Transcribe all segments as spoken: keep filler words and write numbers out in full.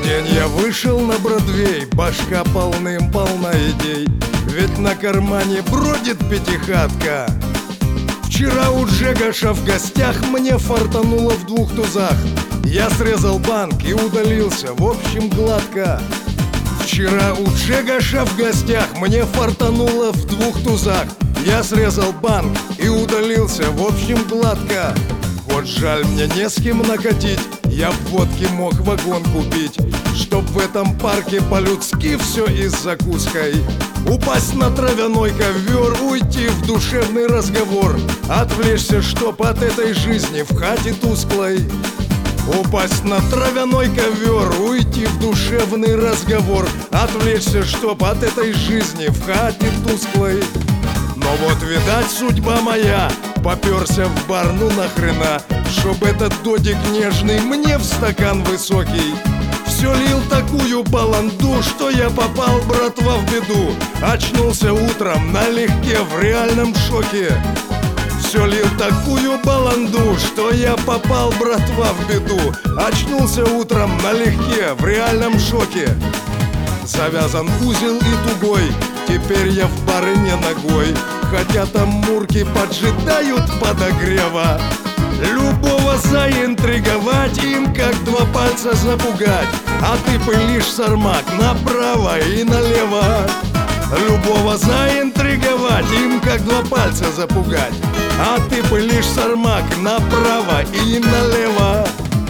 день я вышел на Бродвей, башка полным-полна идей, ведь на кармане бродит пятихатка. Вчера у Джегаша в гостях мне фартануло в двух тузах. Я срезал банк и удалился, в общем, гладко. Вчера у Джегаша в гостях мне фартануло в двух тузах. Я срезал банк и удалился, в общем, гладко. Вот жаль, мне не с кем накатить, я в водке мог вагон купить, чтоб в этом парке по-людски все и с закуской. Упасть на травяной ковер, уйти в душевный разговор, отвлечься, чтоб от этой жизни в хате тусклой. Упасть на травяной ковер, уйти в душевный разговор, отвлечься, чтоб от этой жизни в хате тусклой. Но вот, видать, судьба моя, попёрся в бар, ну нахрена, чтоб этот додик нежный мне в стакан высокий. Все лил такую баланду, что я попал, братва, в беду. Очнулся утром налегке в реальном шоке. Все лил такую баланду, что я попал, братва, в беду. Очнулся утром налегке в реальном шоке. Завязан узел и тугой, теперь я в барыне ногой, хотя там мурки поджидают подогрева. Любого заинтриговать, им как два пальца запугать, а ты пылишь, сармак, направо и налево. Любого заинтриговать, им как два пальца запугать, а ты пылишь, сармак, направо и налево.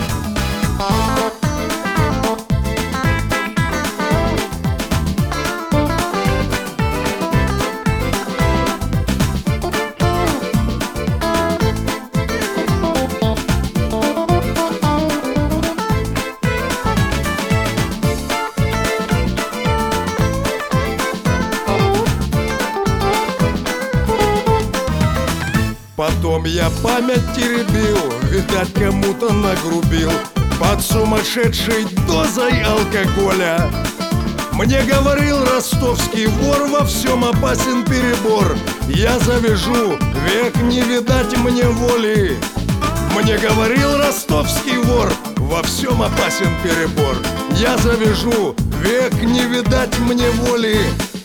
Потом я память теребил, видать, кому-то нагрубил под сумасшедшей дозой алкоголя. Мне говорил ростовский вор, во всем опасен перебор. Я завяжу, век не видать мне воли. Мне говорил ростовский вор, во всем опасен перебор. Я завяжу, век не видать мне воли.